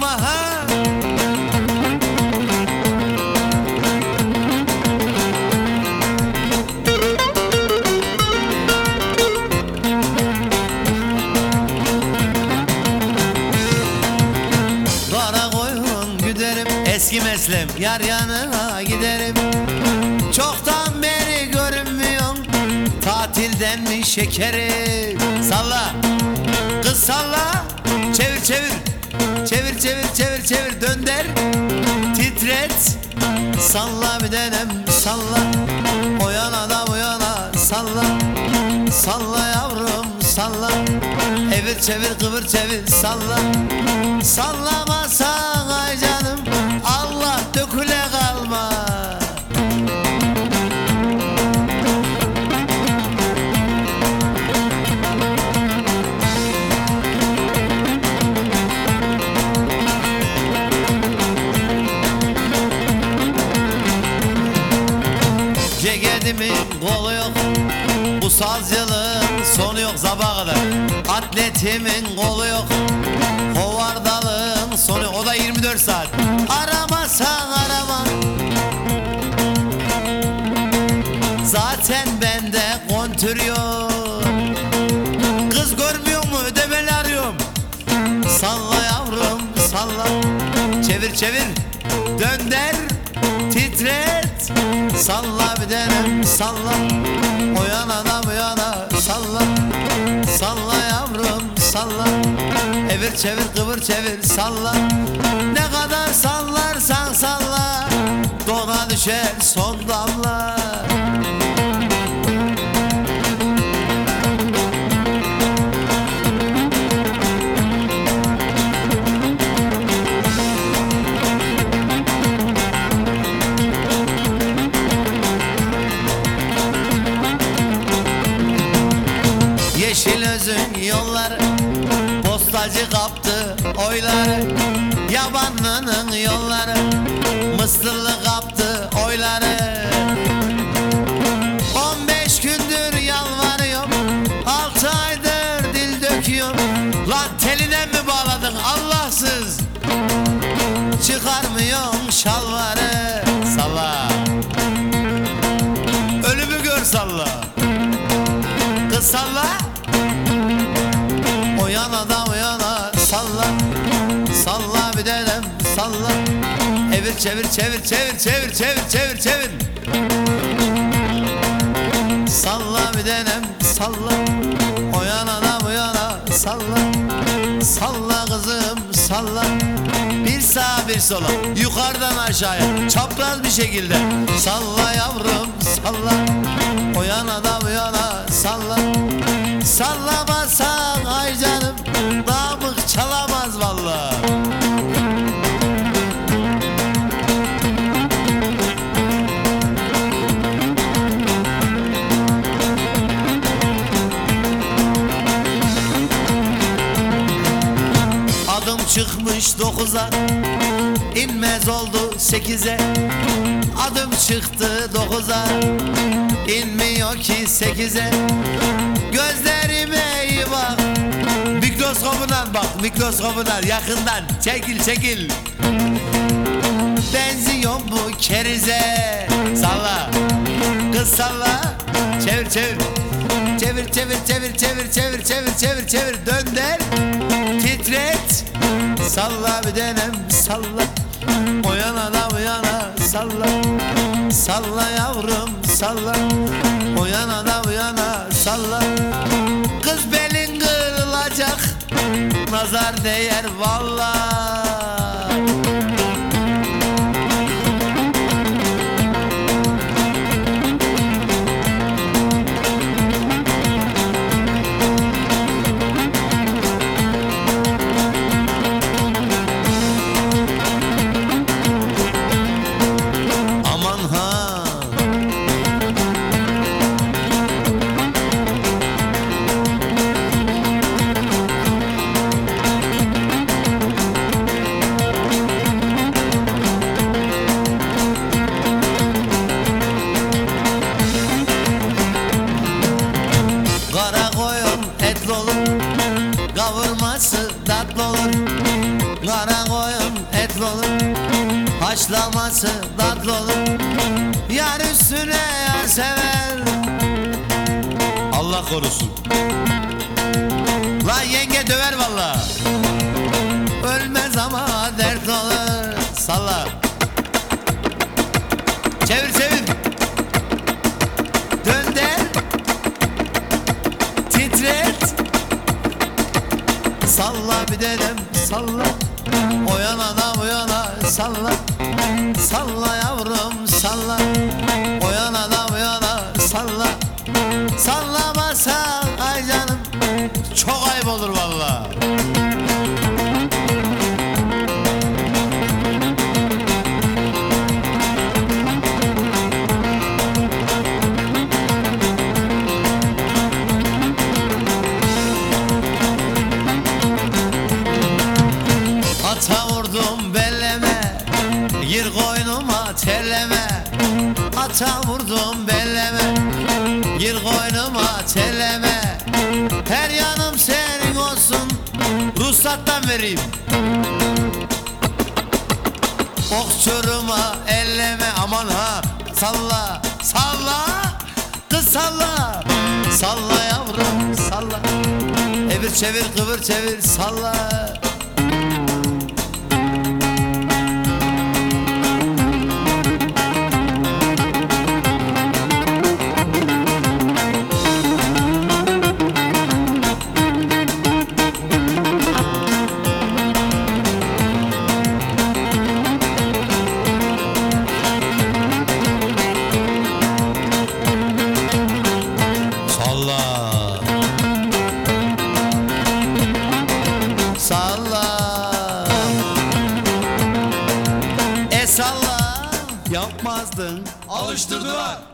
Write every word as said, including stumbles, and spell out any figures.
ha. Kara koyun güderim, eski meslem yar yanına giderim. Çoktan beri görünmüyorsun, tatilden mi şekerim? Salla kız salla, çevir çevir, çevir çevir çevir çevir, dönder, titret, salla bir denem salla, o yana da bu yana salla, salla yavrum salla, evir çevir kıvır çevir salla, sallamasan ay canım Allah döküle kalma. Ceketimin kolu yok, bu sazcılığın sonu yok sabaha kadar. Atletimin kolu yok, hovardalığın sonu yok, o da yirmi dört saat. Aramasan arama, zaten bende kontür yok. Kız görmüyor mu, ödemeli arıyorum. Salla yavrum salla, çevir çevir, dönder, titret, salla bir denem salla, o yana da bu yana salla, salla yavrum salla, evir çevir kıvır çevir salla, ne kadar sallarsan salla, dona düşer son damla. Yeşil özün yolları, postacı kaptı oyları. Yabanlının yolları, mısırlı kaptı oyları. On beş gündür yalvarıyorum, altı aydır dil döküyorum. Lan teline mi bağladın Allahsız, çıkarmıyorsun şalvarı. Salla, ölümü gör salla, kız salla, o yana da o yana salla, salla bir denem salla, evir çevir çevir çevir çevir çevir çevir çevir, salla bir denem salla, o yana da bu yana salla, salla kızım salla, bir sağa bir sola, yukarıdan aşağıya çapraz bir şekilde salla yavrum salla, o yana da bu yana salla, sallamasan ay canım damık çalamaz vallahi. Adım çıkmış dokuza, inmez oldu sekize. Adım çıktı dokuza, inmiyor ki sekize. Gözlerime iyi bak, mikroskopundan bak, mikroskopundan yakından çekil çekil. Benziyor bu kerize. Salla kız salla, çevir çevir, çevir çevir çevir çevir çevir çevir çevir çevir, dönder, titret, salla bir denem salla, o yana da bu yana salla, salla yavrum salla, o yana da bu yana salla. Kız belin kırılacak, nazar değer vallahi. Kavurması tatlı olur, kara koyun Haşlaması tatlı olur, yar üstüne yar sever. Allah korusun. Lan yenge döver valla. Ölmez ama dert olur. Salla. Çevir çevir. Dönder. Titret. Salla bir dedem salla. O yana da bu yana salla. Salla yavrum salla. O yana da bu yana salla. Sallamazsan ay canım çok ayıp olur valla. Ata vurdum belleme, gir koynuma terleme. Ata vurdum belleme, gir koynuma terleme. Her yanım senin olsun, ruhsattan vereyim. Okçuruma elleme aman ha. Salla, salla, kız salla. Salla yavrum salla. Evir çevir kıvır çevir salla. Salla, e salla, yapmazdın, Alıştırdılar.